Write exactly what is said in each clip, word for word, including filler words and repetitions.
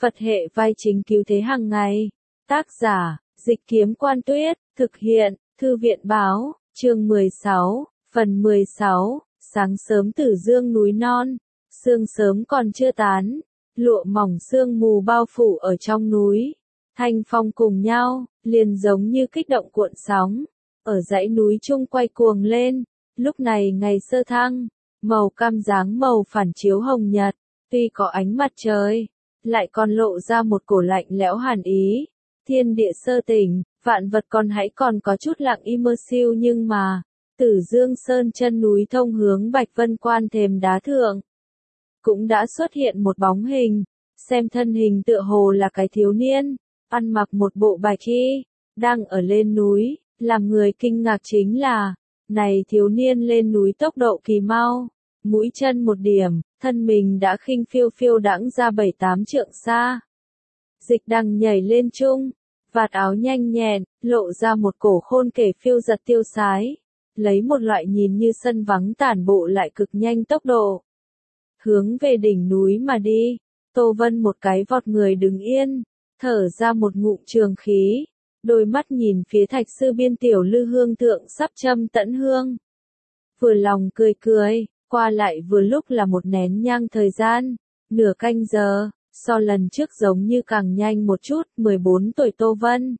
Phật hệ vai chính cứu thế hàng ngày. Tác giả, Dịch Kiếm Quan Tuyết, thực hiện, Thư viện Báo, chương mười sáu, phần mười sáu, sáng sớm Tử Dương núi non, sương sớm còn chưa tán, lụa mỏng sương mù bao phủ ở trong núi, thanh phong cùng nhau, liền giống như kích động cuộn sóng, ở dãy núi chung quay cuồng lên, lúc này ngày sơ thăng, màu cam dáng màu phản chiếu hồng nhật, tuy có ánh mặt trời, lại còn lộ ra một cổ lạnh lẽo hàn ý, thiên địa sơ tỉnh, vạn vật còn hãy còn có chút lặng im mơ siêu nhưng mà, Tử Dương Sơn chân núi thông hướng Bạch Vân Quan thềm đá thượng, cũng đã xuất hiện một bóng hình, xem thân hình tựa hồ là cái thiếu niên, ăn mặc một bộ bạch y, đang ở lên núi, làm người kinh ngạc chính là, này thiếu niên lên núi tốc độ kỳ mau, mũi chân một điểm, thân mình đã khinh phiêu phiêu đãng ra bảy tám trượng xa. Dịch Đằng nhảy lên chung, vạt áo nhanh nhẹn, lộ ra một cổ khôn kể phiêu giật tiêu sái, lấy một loại nhìn như sân vắng tản bộ lại cực nhanh tốc độ. Hướng về đỉnh núi mà đi, Tô Vân một cái vọt người đứng yên, thở ra một ngụm trường khí, đôi mắt nhìn phía thạch sư biên tiểu lư hương thượng sắp châm tẫn hương. Vừa lòng cười cười, qua lại vừa lúc là một nén nhang thời gian, nửa canh giờ, so lần trước giống như càng nhanh một chút, mười bốn tuổi Tô Vân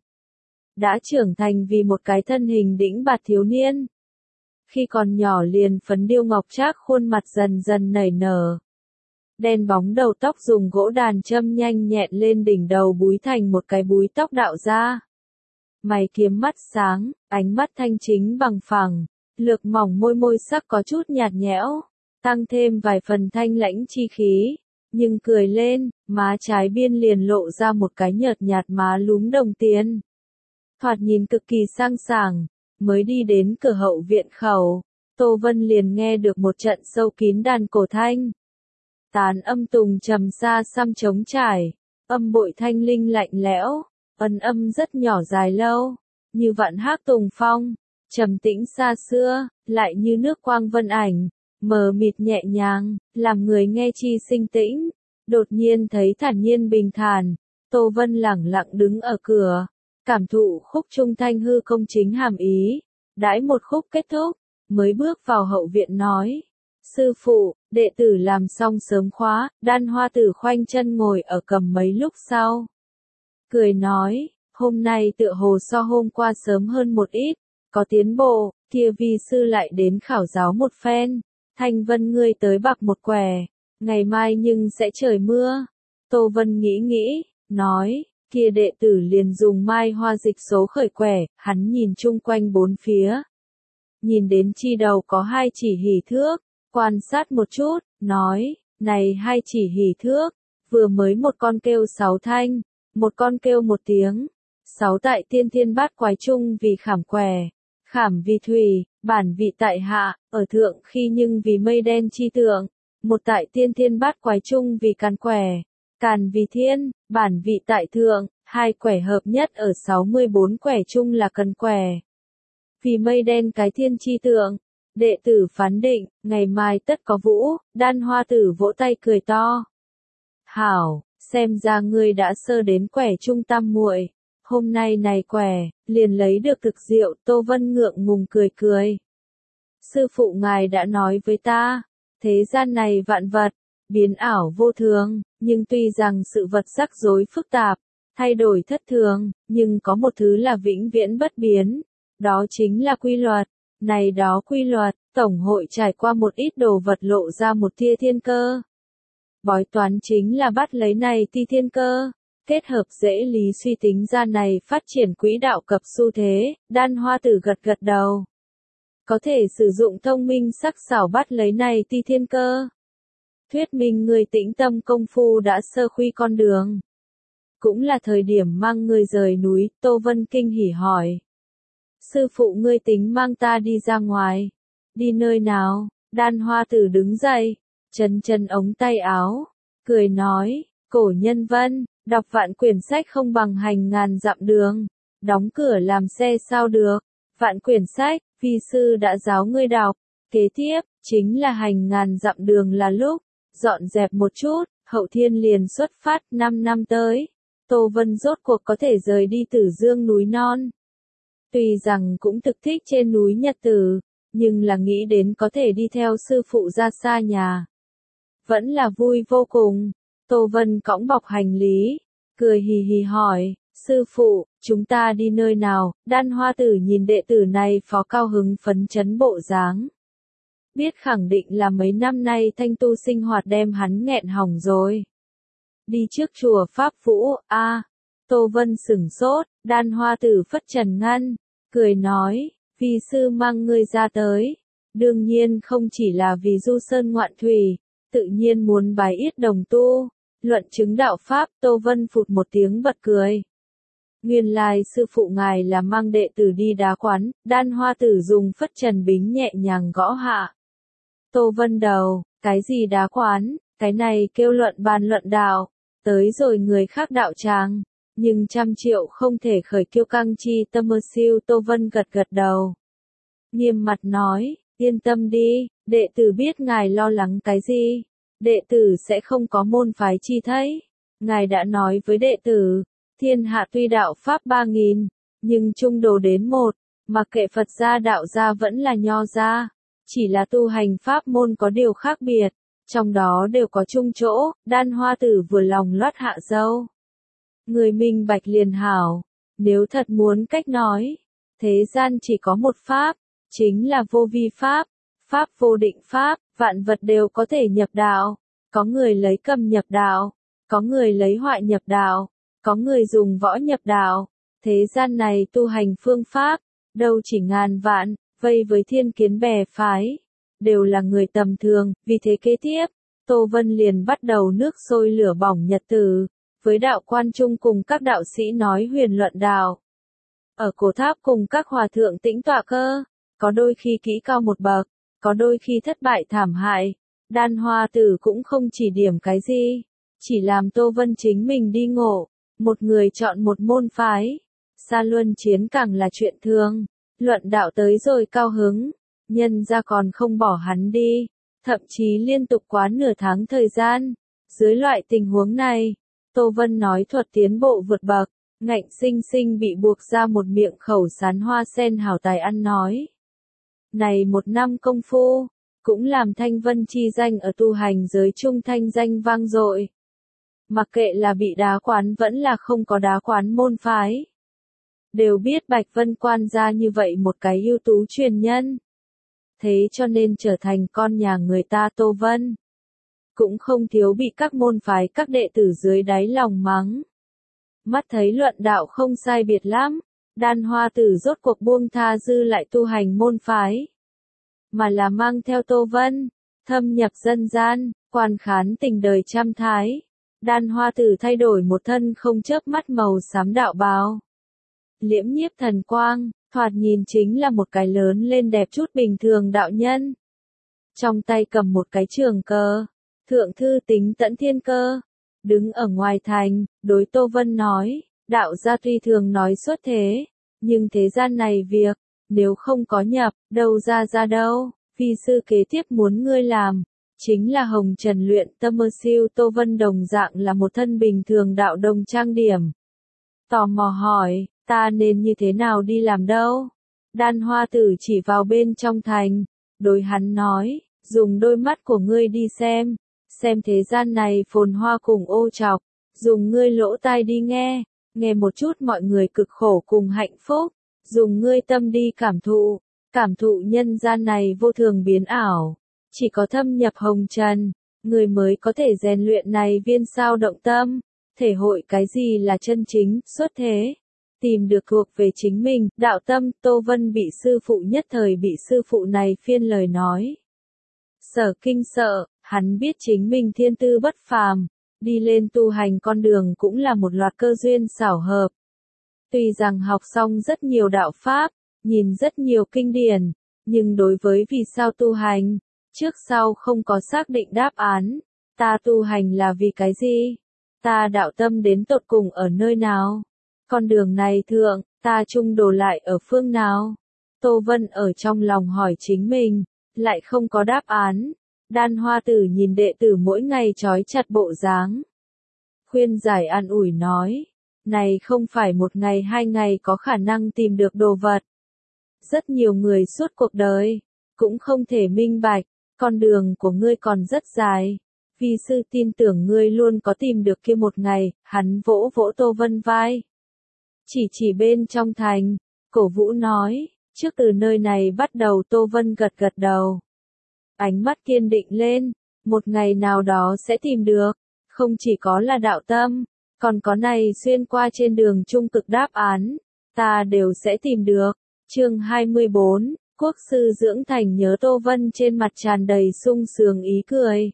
đã trưởng thành vì một cái thân hình đĩnh bạt thiếu niên. Khi còn nhỏ liền phấn điêu ngọc trác khuôn mặt dần dần nảy nở. Đen bóng đầu tóc dùng gỗ đàn châm nhanh nhẹn lên đỉnh đầu búi thành một cái búi tóc đạo ra. Mày kiếm mắt sáng, ánh mắt thanh chính bằng phẳng, lược mỏng môi môi sắc có chút nhạt nhẽo, tăng thêm vài phần thanh lãnh chi khí, nhưng cười lên, má trái biên liền lộ ra một cái nhợt nhạt má lúm đồng tiền. Thoạt nhìn cực kỳ sang sảng, mới đi đến cửa hậu viện khẩu, Tô Vân liền nghe được một trận sâu kín đàn cổ thanh. Tán âm tùng trầm xa xăm trống trải, âm bội thanh linh lạnh lẽo, ân âm rất nhỏ dài lâu, như vạn hác tùng phong, trầm tĩnh xa xưa, lại như nước quang vân ảnh, mờ mịt nhẹ nhàng, làm người nghe chi sinh tĩnh. Đột nhiên thấy thản nhiên bình thản, Tô Vân lẳng lặng đứng ở cửa, cảm thụ khúc trung thanh hư công chính hàm ý, đãi một khúc kết thúc, mới bước vào hậu viện nói. Sư phụ, đệ tử làm xong sớm khóa, Đan Hoa Tử khoanh chân ngồi ở cầm mấy lúc sau. Cười nói, hôm nay tựa hồ so hôm qua sớm hơn một ít, có tiến bộ, kia vi sư lại đến khảo giáo một phen, Thanh Vân ngươi tới bạc một quẻ, ngày mai nhưng sẽ trời mưa. Tô Vân nghĩ nghĩ, nói, kia đệ tử liền dùng mai hoa dịch số khởi quẻ, hắn nhìn chung quanh bốn phía. Nhìn đến chi đầu có hai chỉ hỉ thước, quan sát một chút, nói, này hai chỉ hỉ thước, vừa mới một con kêu sáu thanh, một con kêu một tiếng, sáu tại tiên thiên bát quái chung vì khảm quẻ, khảm vì thủy, bản vị tại hạ, ở thượng khi nhưng vì mây đen chi tượng, một tại tiên thiên bát quái chung vì càn quẻ, càn vì thiên, bản vị tại thượng, hai quẻ hợp nhất ở sáu mươi bốn quẻ chung là cần quẻ. Vì mây đen cái thiên chi tượng, đệ tử phán định, ngày mai tất có vũ. Đan Hoa Tử vỗ tay cười to. Hảo, xem ra ngươi đã sơ đến quẻ trung tam muội, hôm nay này quẻ, liền lấy được thực diệu. Tô Vân ngượng ngùng cười cười. Sư phụ ngài đã nói với ta, thế gian này vạn vật, biến ảo vô thường, nhưng tuy rằng sự vật rắc rối phức tạp, thay đổi thất thường, nhưng có một thứ là vĩnh viễn bất biến, đó chính là quy luật. Này đó quy luật, tổng hội trải qua một ít đồ vật lộ ra một tia thiên cơ. Bói toán chính là bắt lấy này ti thiên cơ, kết hợp dễ lý suy tính ra này phát triển quỹ đạo cập xu thế. Đan Hoa Tử gật gật đầu. Có thể sử dụng thông minh sắc sảo bắt lấy này ti thiên cơ. Thuyết minh người tĩnh tâm công phu đã sơ khuy con đường. Cũng là thời điểm mang người rời núi. Tô Vân kinh hỉ hỏi. Sư phụ ngươi tính mang ta đi ra ngoài. Đi nơi nào? Đan Hoa Tử đứng dậy, chân chân ống tay áo, cười nói, cổ nhân vân, đọc vạn quyển sách không bằng hành ngàn dặm đường, đóng cửa làm xe sao được, vạn quyển sách, vi sư đã giáo ngươi đọc, kế tiếp, chính là hành ngàn dặm đường là lúc, dọn dẹp một chút, hậu thiên liền xuất phát, năm năm tới, Tô Vân rốt cuộc có thể rời đi Tử Dương núi non. Tuy rằng cũng thực thích trên núi nhật tử, nhưng là nghĩ đến có thể đi theo sư phụ ra xa nhà. Vẫn là vui vô cùng. Tô Vân cõng bọc hành lý, cười hì hì hỏi, sư phụ, chúng ta đi nơi nào? Đan Hoa Tử nhìn đệ tử này phó cao hứng phấn chấn bộ dáng. Biết khẳng định là mấy năm nay thanh tu sinh hoạt đem hắn nghẹn hỏng rồi. Đi trước chùa Pháp Vũ, a à, Tô Vân sửng sốt, Đan Hoa Tử phất trần ngăn, cười nói, vi sư mang ngươi ra tới. Đương nhiên không chỉ là vì du sơn ngoạn thủy, tự nhiên muốn bái yết đồng tu, luận chứng đạo Pháp. Tô Vân phụt một tiếng bật cười. Nguyên lai sư phụ ngài là mang đệ tử đi đá quán, Đan Hoa Tử dùng phất trần bính nhẹ nhàng gõ hạ. Tô Vân đầu, cái gì đá quán, cái này kêu luận bàn luận đạo, tới rồi người khác đạo tràng, nhưng trăm triệu không thể khởi kiêu căng chi tâm mơ siêu. Tô Vân gật gật đầu. Nghiêm mặt nói, yên tâm đi, đệ tử biết ngài lo lắng cái gì, đệ tử sẽ không có môn phái chi thấy. Ngài đã nói với đệ tử, thiên hạ tuy đạo Pháp ba nghìn, nhưng chung đồ đến một, mặc kệ Phật gia đạo gia vẫn là nho gia. Chỉ là tu hành pháp môn có điều khác biệt, trong đó đều có chung chỗ. Đan Hoa Tử vừa lòng loát hạ dâu. Người minh bạch liền hảo, nếu thật muốn cách nói, thế gian chỉ có một pháp, chính là vô vi pháp, pháp vô định pháp, vạn vật đều có thể nhập đạo, có người lấy cầm nhập đạo, có người lấy họa nhập đạo, có người dùng võ nhập đạo, thế gian này tu hành phương pháp, đâu chỉ ngàn vạn. Vây với thiên kiến bè phái, đều là người tầm thường, vì thế kế tiếp, Tô Vân liền bắt đầu nước sôi lửa bỏng nhật tử, với đạo quan trung cùng các đạo sĩ nói huyền luận đạo. Ở cổ tháp cùng các hòa thượng tĩnh tọa cơ, có đôi khi kỹ cao một bậc, có đôi khi thất bại thảm hại. Đan Hoa Tử cũng không chỉ điểm cái gì, chỉ làm Tô Vân chính mình đi ngộ, một người chọn một môn phái. Xa luân chiến càng là chuyện thường. Luận đạo tới rồi cao hứng, nhân ra còn không bỏ hắn đi, thậm chí liên tục quá nửa tháng thời gian. Dưới loại tình huống này, Tô Vân nói thuật tiến bộ vượt bậc, ngạnh sinh sinh bị buộc ra một miệng khẩu sán hoa sen hảo tài ăn nói. Này một năm công phu, cũng làm Thanh Vân chi danh ở tu hành giới trung thanh danh vang dội. Mặc kệ là bị đá quán vẫn là không có đá quán môn phái. Đều biết Bạch Vân Quan ra như vậy một cái ưu tú truyền nhân. Thế cho nên trở thành con nhà người ta Tô Vân. Cũng không thiếu bị các môn phái các đệ tử dưới đáy lòng mắng. Mắt thấy luận đạo không sai biệt lắm, Đan Hoa Tử rốt cuộc buông tha dư lại tu hành môn phái. Mà là mang theo Tô Vân, thâm nhập dân gian, quan khán tình đời trăm thái. Đan Hoa Tử thay đổi một thân không chớp mắt màu xám đạo bào. Liễm nhiếp thần quang, thoạt nhìn chính là một cái lớn lên đẹp chút bình thường đạo nhân. Trong tay cầm một cái trường cờ, thượng thư tính tẫn thiên cơ, đứng ở ngoài thành, đối Tô Vân nói, đạo gia tuy thường nói xuất thế, nhưng thế gian này việc, nếu không có nhập, đâu ra ra đâu, vi sư kế tiếp muốn ngươi làm, chính là hồng trần luyện tâm mơ siêu. Tô Vân đồng dạng là một thân bình thường đạo đồng trang điểm. Tò mò hỏi, ta nên như thế nào đi làm đâu? Đan Hoa Tử chỉ vào bên trong thành, đối hắn nói, dùng đôi mắt của ngươi đi xem, xem thế gian này phồn hoa cùng ô trọc, dùng ngươi lỗ tai đi nghe, nghe một chút mọi người cực khổ cùng hạnh phúc, dùng ngươi tâm đi cảm thụ, cảm thụ nhân gian này vô thường biến ảo, chỉ có thâm nhập hồng trần, người mới có thể rèn luyện này viên sao động tâm, thể hội cái gì là chân chính, xuất thế. Tìm được thuộc về chính mình, đạo tâm. Tô Vân bị sư phụ nhất thời bị sư phụ này phiên lời nói. Sở kinh sợ, hắn biết chính mình thiên tư bất phàm, đi lên tu hành con đường cũng là một loạt cơ duyên xảo hợp. Tuy rằng học xong rất nhiều đạo pháp, nhìn rất nhiều kinh điển, nhưng đối với vì sao tu hành, trước sau không có xác định đáp án. Ta tu hành là vì cái gì? Ta đạo tâm đến tột cùng ở nơi nào? Con đường này thượng, ta chung đổ lại ở phương nào? Tô Vân ở trong lòng hỏi chính mình, lại không có đáp án. Đan Hoa Tử nhìn đệ tử mỗi ngày trói chặt bộ dáng. Khuyên giải an ủi nói, này không phải một ngày hai ngày có khả năng tìm được đồ vật. Rất nhiều người suốt cuộc đời, cũng không thể minh bạch, con đường của ngươi còn rất dài. Vi sư tin tưởng ngươi luôn có tìm được kia một ngày, hắn vỗ vỗ Tô Vân vai. Chỉ chỉ bên trong thành, cổ vũ nói, trước từ nơi này bắt đầu Tô Vân gật gật đầu. Ánh mắt kiên định lên, một ngày nào đó sẽ tìm được, không chỉ có là đạo tâm, còn có này xuyên qua trên đường trung cực đáp án, ta đều sẽ tìm được. Chương hai mươi bốn, Quốc sư dưỡng thành nhớ Tô Vân trên mặt tràn đầy sung sướng ý cười.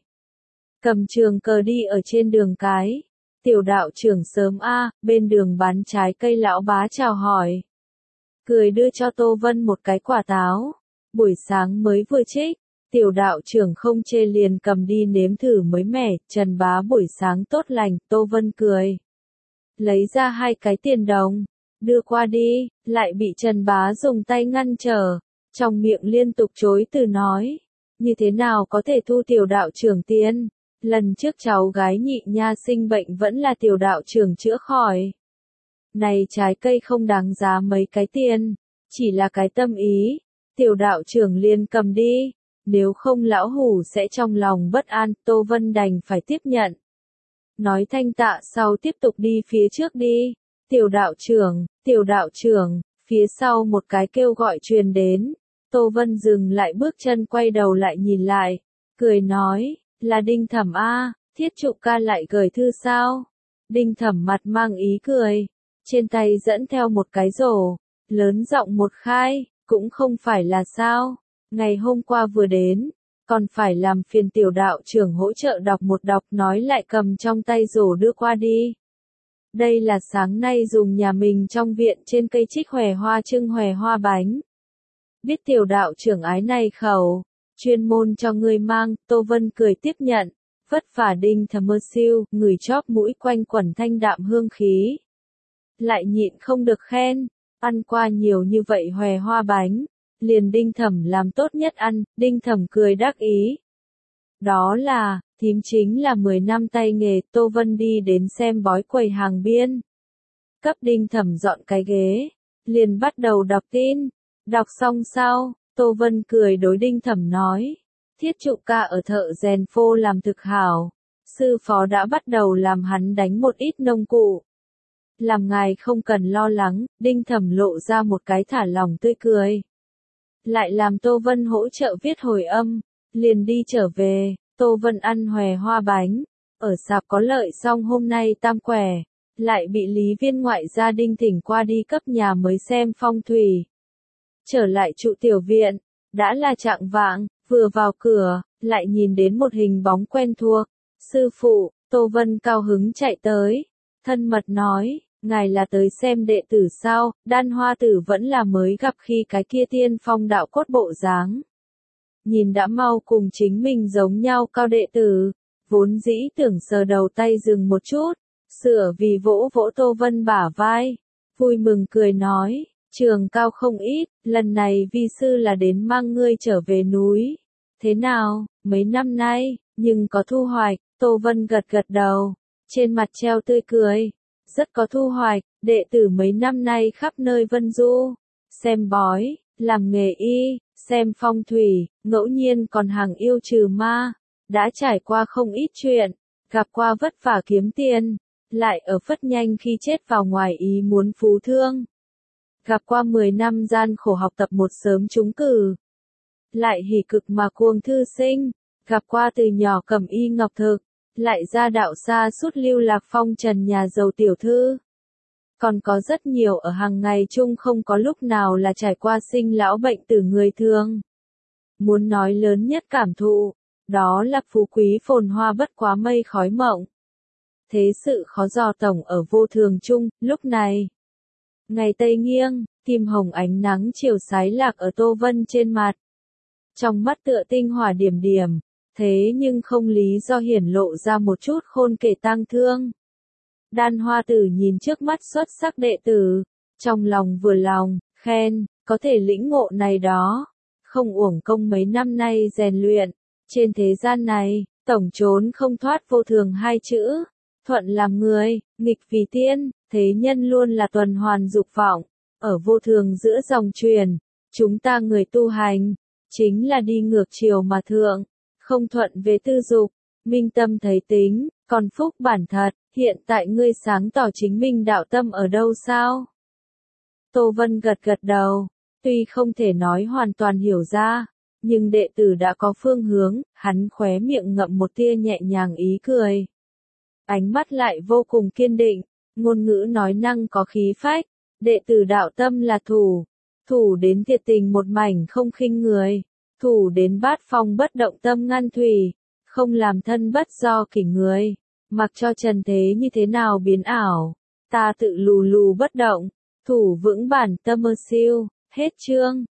Cầm trường cờ đi ở trên đường cái, tiểu đạo trưởng sớm a, bên đường bán trái cây lão bá chào hỏi. Cười đưa cho Tô Vân một cái quả táo, buổi sáng mới vừa trích, tiểu đạo trưởng không chê liền cầm đi nếm thử mới mẻ, Trần bá buổi sáng tốt lành, Tô Vân cười. Lấy ra hai cái tiền đồng, đưa qua đi, lại bị Trần bá dùng tay ngăn trở, trong miệng liên tục chối từ nói, như thế nào có thể thu tiểu đạo trưởng tiền, lần trước cháu gái nhị nha sinh bệnh vẫn là tiểu đạo trưởng chữa khỏi. Này trái cây không đáng giá mấy cái tiền, chỉ là cái tâm ý, tiểu đạo trưởng liền cầm đi, nếu không lão hủ sẽ trong lòng bất an, Tô Vân đành phải tiếp nhận. Nói thanh tạ sau tiếp tục đi phía trước đi, tiểu đạo trưởng, tiểu đạo trưởng, phía sau một cái kêu gọi truyền đến, Tô Vân dừng lại bước chân quay đầu lại nhìn lại, cười nói, là Đinh Thẩm a, Thiết Trụ ca lại gửi thư sao? Đinh Thẩm mặt mang ý cười, trên tay dẫn theo một cái rổ, lớn giọng một khai, cũng không phải là sao, ngày hôm qua vừa đến, còn phải làm phiền tiểu đạo trưởng hỗ trợ đọc một đọc nói lại cầm trong tay rổ đưa qua đi. Đây là sáng nay dùng nhà mình trong viện trên cây trích hòe hoa trưng hòe hoa bánh. Biết tiểu đạo trưởng ái này khẩu, chuyên môn cho ngươi mang, Tô Vân cười tiếp nhận, vất vả Đinh Thẩm mơ siêu, người chóp mũi quanh quẩn thanh đạm hương khí. Lại nhịn không được khen, ăn qua nhiều như vậy hòe hoa bánh, liền Đinh Thẩm làm tốt nhất ăn, Đinh Thẩm cười đắc ý. Đó là, thím chính là mười năm tay nghề, Tô Vân đi đến xem bói quầy hàng biên. Cấp Đinh Thẩm dọn cái ghế, liền bắt đầu đọc tin, đọc xong sau, Tô Vân cười đối Đinh Thẩm nói, Thiết Trụ ca ở thợ rèn phô làm thực hảo, sư phó đã bắt đầu làm hắn đánh một ít nông cụ. Làm ngài không cần lo lắng, Đinh Thẩm lộ ra một cái thả lỏng tươi cười. Lại làm Tô Vân hỗ trợ viết hồi âm, liền đi trở về, Tô Vân ăn hòe hoa bánh, ở sạp có lợi xong hôm nay tam quẻ, lại bị Lý Viên ngoại gia Đinh thỉnh qua đi cấp nhà mới xem phong thủy. Trở lại trụ tiểu viện, đã là trạng vạng, vừa vào cửa, lại nhìn đến một hình bóng quen thuộc, sư phụ, Tô Vân cao hứng chạy tới, thân mật nói, ngài là tới xem đệ tử sao, Đan Hoa Tử vẫn là mới gặp khi cái kia tiên phong đạo cốt bộ dáng. Nhìn đã mau cùng chính mình giống nhau cao đệ tử, vốn dĩ tưởng sờ đầu tay dừng một chút, sửa vì vỗ vỗ Tô Vân bả vai, vui mừng cười nói, trường cao không ít, lần này vi sư là đến mang ngươi trở về núi. Thế nào, mấy năm nay, nhưng có thu hoạch, Tô Vân gật gật đầu, trên mặt treo tươi cười, rất có thu hoạch, đệ tử mấy năm nay khắp nơi vân du, xem bói, làm nghề y, xem phong thủy, ngẫu nhiên còn hàng yêu trừ ma, đã trải qua không ít chuyện, gặp qua vất vả kiếm tiền, lại ở phất nhanh khi chết vào ngoài ý muốn phú thương. Gặp qua mười năm gian khổ học tập một sớm trúng cử, lại hỉ cực mà cuồng thư sinh, gặp qua từ nhỏ cầm y ngọc thực, lại ra đạo xa suốt lưu lạc phong trần nhà giàu tiểu thư. Còn có rất nhiều ở hàng ngày chung không có lúc nào là trải qua sinh lão bệnh tử người thường. Muốn nói lớn nhất cảm thụ, đó là phú quý phồn hoa bất quá mây khói mộng. Thế sự khó dò tổng ở vô thường chung, lúc này. Ngày tây nghiêng, kim hồng ánh nắng chiều sái lạc ở Tô Vân trên mặt. Trong mắt tựa tinh hỏa điểm điểm, thế nhưng không lý do hiển lộ ra một chút khôn kể tang thương. Đan Hoa Tử nhìn trước mắt xuất sắc đệ tử, trong lòng vừa lòng, khen, có thể lĩnh ngộ này đó, không uổng công mấy năm nay rèn luyện, Trên thế gian này, tổng trốn không thoát vô thường hai chữ. Thuận làm người, nghịch vì tiên, thế nhân luôn là tuần hoàn dục vọng. Ở vô thường giữa dòng truyền, chúng ta người tu hành, chính là đi ngược chiều mà thượng, không thuận về tư dục, minh tâm thấy tính, còn phúc bản thật, hiện tại ngươi sáng tỏ chính minh đạo tâm ở đâu sao? Tô Vân gật gật đầu, tuy không thể nói hoàn toàn hiểu ra, nhưng đệ tử đã có phương hướng, hắn khóe miệng ngậm một tia nhẹ nhàng ý cười. Ánh mắt lại vô cùng kiên định, ngôn ngữ nói năng có khí phách, đệ tử đạo tâm là thủ, thủ đến thiệt tình một mảnh không khinh người, thủ đến bát phong bất động tâm ngăn thủy, không làm thân bất do kỷ người, mặc cho trần thế như thế nào biến ảo, ta tự lù lù bất động, thủ vững bản tâm mơ siêu, hết chương.